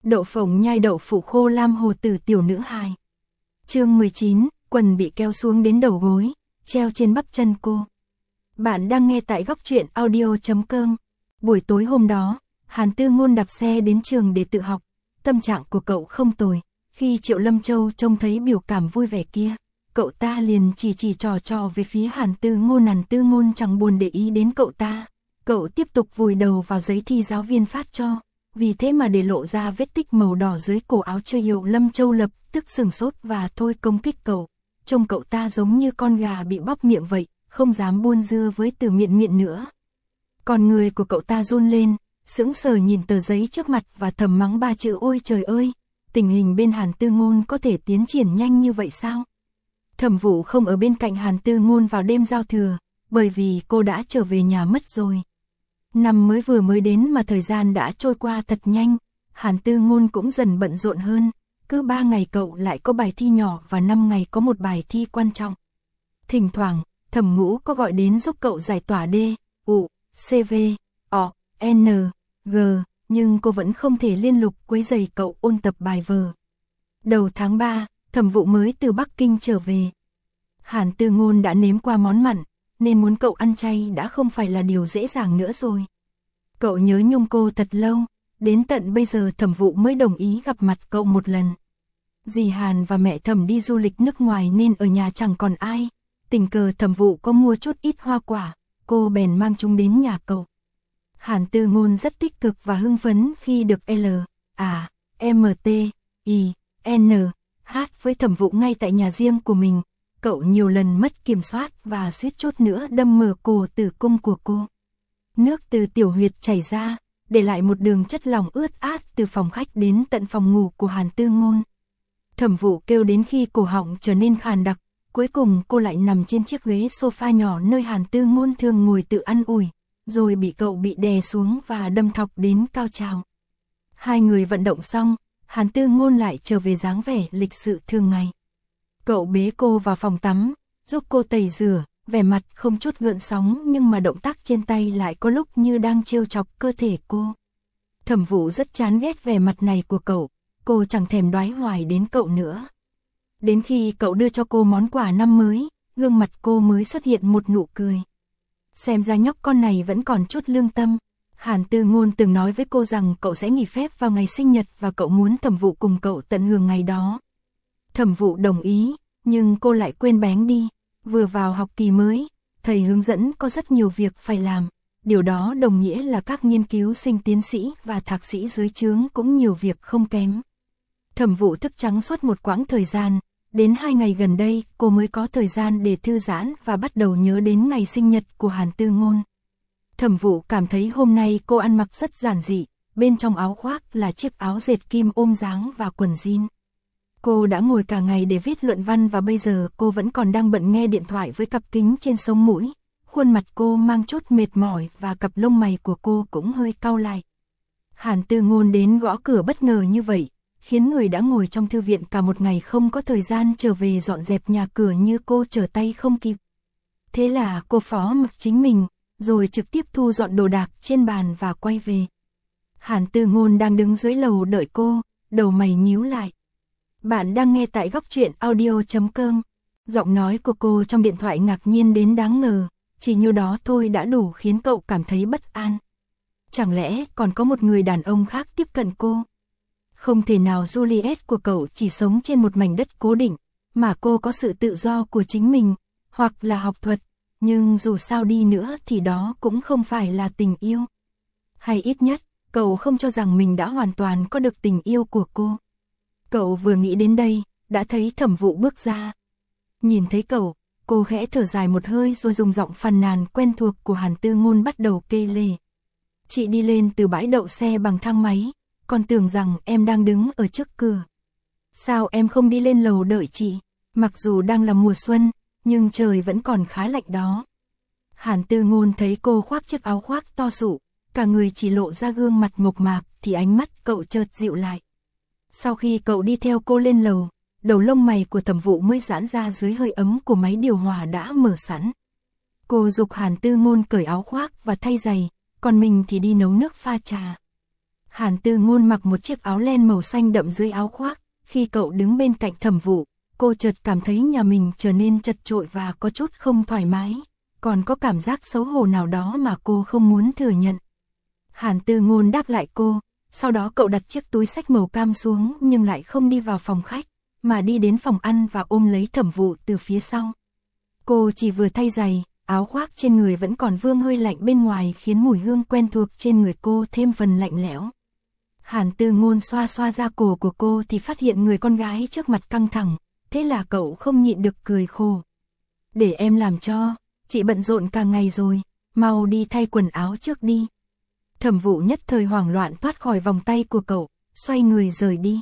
Đậu phộng nhai đậu phụ khô lam hồ tử tiểu nữ hài. Chương 19, quần bị kéo xuống đến đầu gối, treo trên bắp chân cô. Bạn đang nghe tại góc truyện audio.com. Buổi tối hôm đó, Hàn Tư Ngôn đạp xe đến trường để tự học. Tâm trạng của cậu không tồi. Khi Triệu Lâm Châu trông thấy biểu cảm vui vẻ kia, cậu ta liền chỉ trò về phía Hàn Tư Ngôn. Hàn Tư Ngôn chẳng buồn để ý đến cậu ta. Cậu tiếp tục vùi đầu vào giấy thi giáo viên phát cho. Vì thế mà để lộ ra vết tích màu đỏ dưới cổ áo. Triệu Lâm Châu lập tức sửng sốt và thôi công kích cậu. Trông cậu ta giống như con gà bị bóp miệng vậy, không dám buôn dưa với từ miệng nữa. Còn người của cậu ta run lên, sững sờ nhìn tờ giấy trước mặt và thầm mắng ba chữ ôi trời ơi, tình hình bên Hàn Tư Ngôn có thể tiến triển nhanh như vậy sao? Thẩm Vũ không ở bên cạnh Hàn Tư Ngôn vào đêm giao thừa, bởi vì cô đã trở về nhà mất rồi. Năm vừa mới đến mà thời gian đã trôi qua thật nhanh, Hàn Tư Ngôn cũng dần bận rộn hơn, cứ 3 ngày cậu lại có bài thi nhỏ và 5 ngày có một bài thi quan trọng. Thỉnh thoảng, Thẩm Ngũ có gọi đến giúp cậu giải tỏa D, U, CV, O, N, G, nhưng cô vẫn không thể liên tục quấy rầy cậu ôn tập bài vở. Đầu tháng 3, Thẩm Vũ mới từ Bắc Kinh trở về. Hàn Tư Ngôn đã nếm qua món mặn, nên muốn cậu ăn chay đã không phải là điều dễ dàng nữa rồi. Cậu nhớ nhung cô thật lâu, đến tận bây giờ Thẩm Vũ mới đồng ý gặp mặt cậu một lần. Dì Hàn và mẹ Thẩm đi du lịch nước ngoài nên ở nhà chẳng còn ai. Tình cờ Thẩm Vũ có mua chút ít hoa quả, cô bèn mang chúng đến nhà cậu. Hàn Tư Ngôn rất tích cực và hưng phấn khi được M, T, I, N, H với Thẩm Vũ ngay tại nhà riêng của mình. Cậu nhiều lần mất kiểm soát và suýt chút nữa đâm mở cổ tử cung của cô. Nước từ tiểu huyệt chảy ra, để lại một đường chất lỏng ướt át từ phòng khách đến tận phòng ngủ của Hàn Tư Ngôn. Thẩm Vũ kêu đến khi cổ họng trở nên khàn đặc, cuối cùng cô lại nằm trên chiếc ghế sofa nhỏ nơi Hàn Tư Ngôn thường ngồi tự ăn ủi, rồi bị cậu đè xuống và đâm thọc đến cao trào. Hai người vận động xong, Hàn Tư Ngôn lại trở về dáng vẻ lịch sự thường ngày. Cậu bế cô vào phòng tắm, giúp cô tẩy rửa, vẻ mặt không chút gợn sóng nhưng mà động tác trên tay lại có lúc như đang trêu chọc cơ thể cô. Thẩm Vũ rất chán ghét vẻ mặt này của cậu, cô chẳng thèm đoái hoài đến cậu nữa. Đến khi cậu đưa cho cô món quà năm mới, gương mặt cô mới xuất hiện một nụ cười. Xem ra nhóc con này vẫn còn chút lương tâm. Hàn Tư Ngôn từng nói với cô rằng cậu sẽ nghỉ phép vào ngày sinh nhật và cậu muốn Thẩm Vũ cùng cậu tận hưởng ngày đó. Thẩm Vũ đồng ý, nhưng cô lại quên bén đi. Vừa vào học kỳ mới, thầy hướng dẫn có rất nhiều việc phải làm. Điều đó đồng nghĩa là các nghiên cứu sinh tiến sĩ và thạc sĩ dưới trướng cũng nhiều việc không kém. Thẩm Vũ thức trắng suốt một quãng thời gian, đến 2 ngày gần đây cô mới có thời gian để thư giãn và bắt đầu nhớ đến ngày sinh nhật của Hàn Tư Ngôn. Thẩm Vũ cảm thấy hôm nay cô ăn mặc rất giản dị, bên trong áo khoác là chiếc áo dệt kim ôm dáng và quần jean. Cô đã ngồi cả ngày để viết luận văn và bây giờ cô vẫn còn đang bận nghe điện thoại với cặp kính trên sống mũi. Khuôn mặt cô mang chút mệt mỏi và cặp lông mày của cô cũng hơi cau lại. Hàn Tư Ngôn đến gõ cửa bất ngờ như vậy, khiến người đã ngồi trong thư viện cả một ngày không có thời gian trở về dọn dẹp nhà cửa như cô trở tay không kịp. Thế là cô phó mặc chính mình, rồi trực tiếp thu dọn đồ đạc trên bàn và quay về. Hàn Tư Ngôn đang đứng dưới lầu đợi cô, đầu mày nhíu lại. Bạn đang nghe tại góc truyện audio.com. Giọng nói của cô trong điện thoại ngạc nhiên đến đáng ngờ, chỉ như đó thôi đã đủ khiến cậu cảm thấy bất an. Chẳng lẽ còn có một người đàn ông khác tiếp cận cô? Không thể nào Juliet của cậu chỉ sống trên một mảnh đất cố định, mà cô có sự tự do của chính mình, hoặc là học thuật, nhưng dù sao đi nữa thì đó cũng không phải là tình yêu. Hay ít nhất, cậu không cho rằng mình đã hoàn toàn có được tình yêu của cô. Cậu vừa nghĩ đến đây, đã thấy Thẩm Vũ bước ra. Nhìn thấy cậu, cô khẽ thở dài một hơi rồi dùng giọng phàn nàn quen thuộc của Hàn Tư Ngôn bắt đầu kê lể. Chị đi lên từ bãi đậu xe bằng thang máy, còn tưởng rằng em đang đứng ở trước cửa. Sao em không đi lên lầu đợi chị? Mặc dù đang là mùa xuân, nhưng trời vẫn còn khá lạnh đó. Hàn Tư Ngôn thấy cô khoác chiếc áo khoác to sụ, cả người chỉ lộ ra gương mặt mộc mạc thì ánh mắt cậu chợt dịu lại. Sau khi cậu đi theo cô lên lầu, đầu lông mày của Thẩm Vũ mới giãn ra dưới hơi ấm của máy điều hòa đã mở sẵn. Cô giục Hàn Tư Ngôn cởi áo khoác và thay giày, còn mình thì đi nấu nước pha trà. Hàn Tư Ngôn mặc một chiếc áo len màu xanh đậm dưới áo khoác, khi cậu đứng bên cạnh Thẩm Vũ, cô chợt cảm thấy nhà mình trở nên chật chội và có chút không thoải mái, còn có cảm giác xấu hổ nào đó mà cô không muốn thừa nhận. Hàn Tư Ngôn đáp lại cô, sau đó cậu đặt chiếc túi xách màu cam xuống nhưng lại không đi vào phòng khách, mà đi đến phòng ăn và ôm lấy Thẩm Vũ từ phía sau. Cô chỉ vừa thay giày, áo khoác trên người vẫn còn vương hơi lạnh bên ngoài khiến mùi hương quen thuộc trên người cô thêm phần lạnh lẽo. Hàn Tư Ngôn xoa xoa da cổ của cô thì phát hiện người con gái trước mặt căng thẳng, thế là cậu không nhịn được cười khổ. Để em làm cho, chị bận rộn cả ngày rồi, mau đi thay quần áo trước đi. Thẩm Vũ nhất thời hoảng loạn thoát khỏi vòng tay của cậu, xoay người rời đi.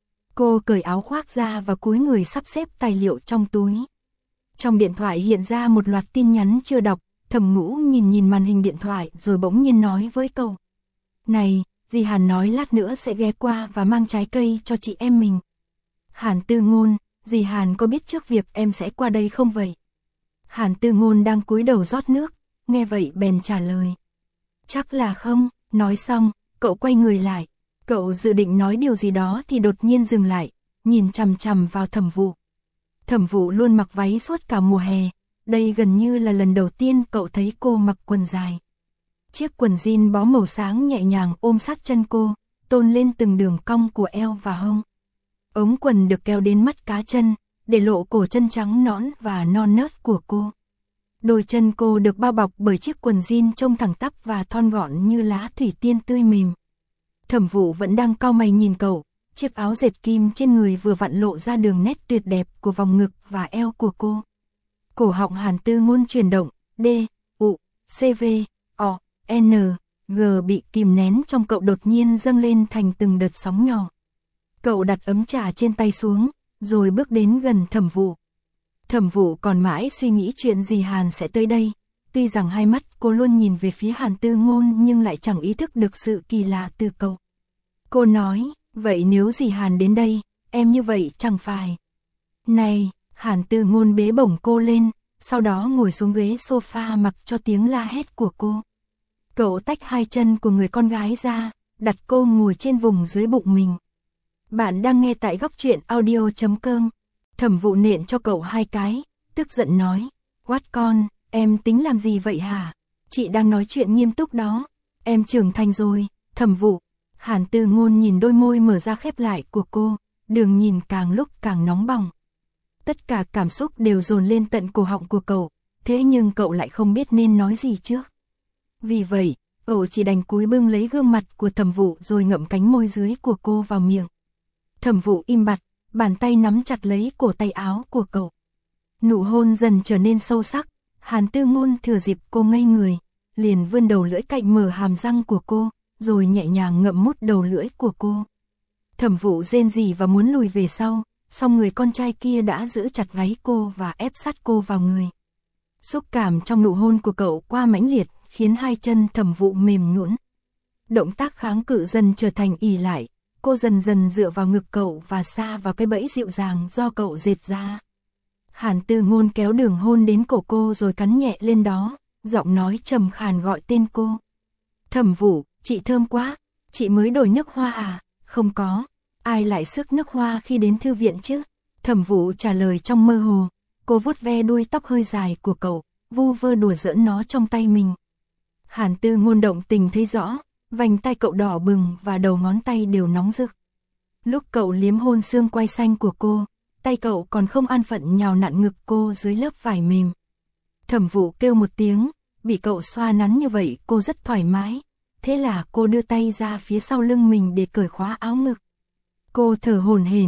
Cô cởi áo khoác ra và cúi người sắp xếp tài liệu trong túi. Trong điện thoại hiện ra một loạt tin nhắn chưa đọc, Thẩm Ngũ nhìn màn hình điện thoại rồi bỗng nhiên nói với cậu. Này, dì Hàn nói lát nữa sẽ ghé qua và mang trái cây cho chị em mình. Hàn Tư Ngôn, dì Hàn có biết trước việc em sẽ qua đây không vậy? Hàn Tư Ngôn đang cúi đầu rót nước, nghe vậy bèn trả lời. Chắc là không, nói xong, cậu quay người lại. Cậu dự định nói điều gì đó thì đột nhiên dừng lại, nhìn chằm chằm vào Thẩm Vũ. Thẩm Vũ luôn mặc váy suốt cả mùa hè, đây gần như là lần đầu tiên cậu thấy cô mặc quần dài. Chiếc quần jean bó màu sáng nhẹ nhàng ôm sát chân cô, tôn lên từng đường cong của eo và hông. Ống quần được kéo đến mắt cá chân, để lộ cổ chân trắng nõn và non nớt của cô. Đôi chân cô được bao bọc bởi chiếc quần jean trông thẳng tắp và thon gọn như lá thủy tiên tươi mềm. Thẩm Vũ vẫn đang cau mày nhìn cậu, chiếc áo dệt kim trên người vừa vặn lộ ra đường nét tuyệt đẹp của vòng ngực và eo của cô. Cổ họng Hàn Tư Ngôn chuyển động, D, U, C, V, O, N, G bị kìm nén trong cậu đột nhiên dâng lên thành từng đợt sóng nhỏ. Cậu đặt ấm trà trên tay xuống, rồi bước đến gần Thẩm Vũ. Thẩm Vũ còn mãi suy nghĩ chuyện dì Hàn sẽ tới đây, tuy rằng hai mắt cô luôn nhìn về phía Hàn Tư Ngôn nhưng lại chẳng ý thức được sự kỳ lạ từ cậu. Cô nói, vậy nếu dì Hàn đến đây, em như vậy chẳng phải. Này, Hàn Tư Ngôn bế bổng cô lên, sau đó ngồi xuống ghế sofa mặc cho tiếng la hét của cô. Cậu tách hai chân của người con gái ra, đặt cô ngồi trên vùng dưới bụng mình. Bạn đang nghe tại góc truyện audio.com. Thẩm Vũ nện cho cậu hai cái, tức giận nói, quát con, em tính làm gì vậy hả? Chị đang nói chuyện nghiêm túc đó, em trưởng thành rồi, Thẩm Vũ. Hàn Tư Ngôn nhìn đôi môi mở ra khép lại của cô, đường nhìn càng lúc càng nóng bỏng. Tất cả cảm xúc đều dồn lên tận cổ họng của cậu, thế nhưng cậu lại không biết nên nói gì trước. Vì vậy, cậu chỉ đành cúi bưng lấy gương mặt của Thẩm Vũ rồi ngậm cánh môi dưới của cô vào miệng. Thẩm Vũ im bặt, bàn tay nắm chặt lấy cổ tay áo của cậu. Nụ hôn dần trở nên sâu sắc, Hàn Tư Ngôn thừa dịp cô ngây người, liền vươn đầu lưỡi cạnh mở hàm răng của cô, rồi nhẹ nhàng ngậm mút đầu lưỡi của cô. Thẩm Vũ rên rỉ và muốn lùi về sau, song người con trai kia đã giữ chặt gáy cô và ép sát cô vào người. Xúc cảm trong nụ hôn của cậu quá mãnh liệt, khiến hai chân Thẩm Vũ mềm nhũn. Động tác kháng cự dần trở thành ỷ lại, cô dần dần dựa vào ngực cậu và sa vào cái bẫy dịu dàng do cậu dệt ra. Hàn Tư Ngôn kéo đường hôn đến cổ cô rồi cắn nhẹ lên đó, giọng nói trầm khàn gọi tên cô. Thẩm Vũ, chị thơm quá, chị mới đổi nước hoa à? Không có, ai lại xước nước hoa khi đến thư viện chứ? Thẩm Vũ trả lời trong mơ hồ, cô vuốt ve đuôi tóc hơi dài của cậu, vu vơ đùa giỡn nó trong tay mình. Hàn Tư Ngôn động tình thấy rõ, vành tay cậu đỏ bừng và đầu ngón tay đều nóng rực. Lúc cậu liếm hôn xương quai xanh của cô, tay cậu còn không an phận nhào nặn ngực cô dưới lớp vải mềm. Thẩm Vũ kêu một tiếng, bị cậu xoa nắn như vậy cô rất thoải mái. Thế là cô đưa tay ra phía sau lưng mình để cởi khóa áo ngực. Cô thở hổn hển,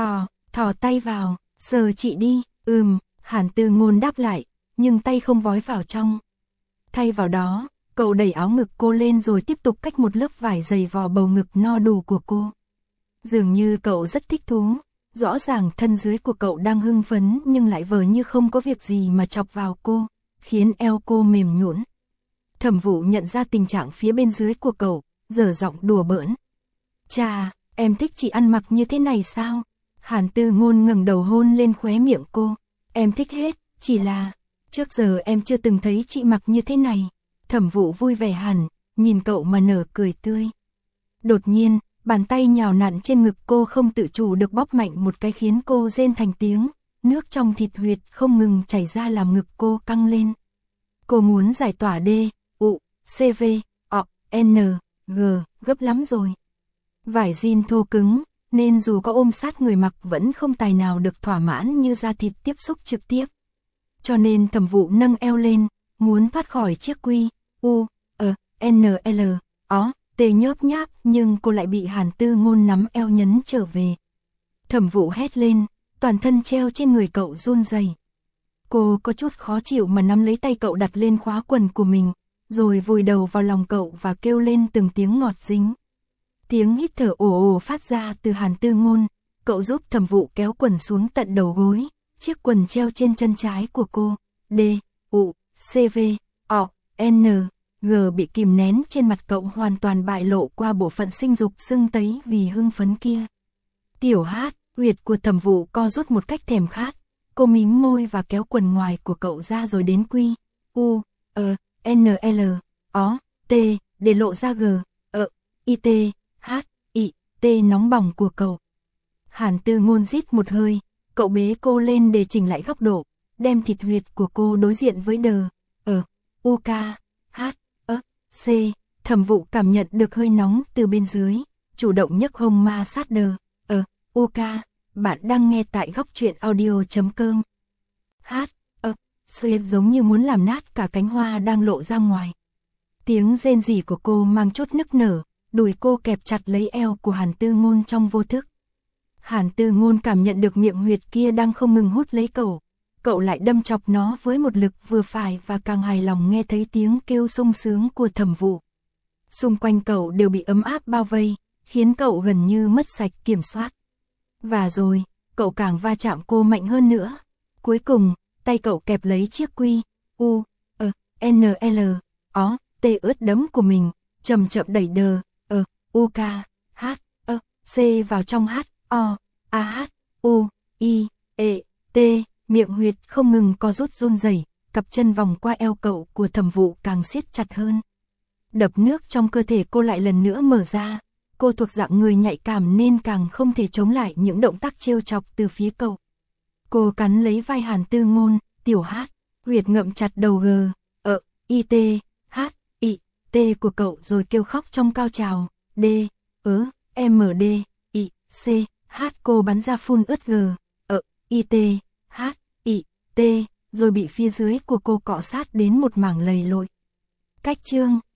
thò tay vào, sờ chị đi, Hàn Tư Ngôn đáp lại, nhưng tay không vói vào trong. Thay vào đó, cậu đẩy áo ngực cô lên rồi tiếp tục cách một lớp vải dày vò bầu ngực no đủ của cô. Dường như cậu rất thích thú, rõ ràng thân dưới của cậu đang hưng phấn nhưng lại vờ như không có việc gì mà chọc vào cô, khiến eo cô mềm nhũn. Thẩm Vũ nhận ra tình trạng phía bên dưới của cậu, giở giọng đùa bỡn. Chà, em thích chị ăn mặc như thế này sao? Hàn Tư Ngôn ngẩng đầu hôn lên khóe miệng cô. Em thích hết, chỉ là, trước giờ em chưa từng thấy chị mặc như thế này. Thẩm Vũ vui vẻ hẳn, nhìn cậu mà nở cười tươi. Đột nhiên, bàn tay nhào nặn trên ngực cô không tự chủ được bóp mạnh một cái khiến cô rên thành tiếng, nước trong thịt huyệt không ngừng chảy ra làm ngực cô căng lên. Cô muốn giải tỏa D, U, C, V, O, N, G, gấp lắm rồi. Vải jean thô cứng, nên dù có ôm sát người mặc vẫn không tài nào được thỏa mãn như da thịt tiếp xúc trực tiếp. Cho nên Thẩm Vụ nâng eo lên, muốn thoát khỏi chiếc quy, U, N, L, O, T nhớp nháp nhưng cô lại bị Hàn Tư Ngôn nắm eo nhấn trở về. Thẩm Vụ hét lên, toàn thân treo trên người cậu run rẩy. Cô có chút khó chịu mà nắm lấy tay cậu đặt lên khóa quần của mình, rồi vùi đầu vào lòng cậu và kêu lên từng tiếng ngọt dính. Tiếng hít thở ồ ồ phát ra từ Hàn Tư Ngôn, cậu giúp Thẩm Vụ kéo quần xuống tận đầu gối, chiếc quần treo trên chân trái của cô, D, U, C, V, O, N, G bị kìm nén trên mặt cậu hoàn toàn bại lộ qua bộ phận sinh dục sưng tấy vì hưng phấn kia. Tiểu Hát, huyệt của Thẩm Vụ co rút một cách thèm khát, cô mím môi và kéo quần ngoài của cậu ra rồi đến quy, U, N, L, O, T, để lộ ra G, I, T, H, I, T nóng bỏng của cậu. Hàn Tư Ngôn rít một hơi, cậu bế cô lên để chỉnh lại góc độ, đem thịt huyệt của cô đối diện với đờ, U, K, H, C. Thẩm Vụ cảm nhận được hơi nóng từ bên dưới, chủ động nhấc hông ma sát đờ, U, K. Bạn đang nghe tại góc truyện audio.com. H, C giống như muốn làm nát cả cánh hoa đang lộ ra ngoài. Tiếng rên rỉ của cô mang chút nức nở, đùi cô kẹp chặt lấy eo của Hàn Tư Ngôn trong vô thức. Hàn Tư Ngôn cảm nhận được miệng huyệt kia đang không ngừng hút lấy cậu lại đâm chọc nó với một lực vừa phải và càng hài lòng nghe thấy tiếng kêu sung sướng của Thẩm Vụ. Xung quanh cậu đều bị ấm áp bao vây, khiến cậu gần như mất sạch kiểm soát. Và rồi, cậu càng va chạm cô mạnh hơn nữa. Cuối cùng, tay cậu kẹp lấy chiếc quy, U, N, L, O, T ướt đẫm của mình, chậm chậm đẩy đờ, U, K, H, C vào trong H, O, A, H, U, I, E, T, miệng huyệt không ngừng co rút run rẩy, cặp chân vòng qua eo cậu của Thẩm Vụ càng siết chặt hơn. Đập nước trong cơ thể cô lại lần nữa mở ra, cô thuộc dạng người nhạy cảm nên càng không thể chống lại những động tác trêu chọc từ phía cậu. Cô cắn lấy vai Hàn Tư Ngôn, Tiểu Hát, huyệt ngậm chặt đầu G, I, T, H, I, T của cậu rồi kêu khóc trong cao trào, D, M, D, I, C, H cô bắn ra phun ướt G, I, T, H, I, T, rồi bị phía dưới của cô cọ sát đến một mảng lầy lội. Cách chương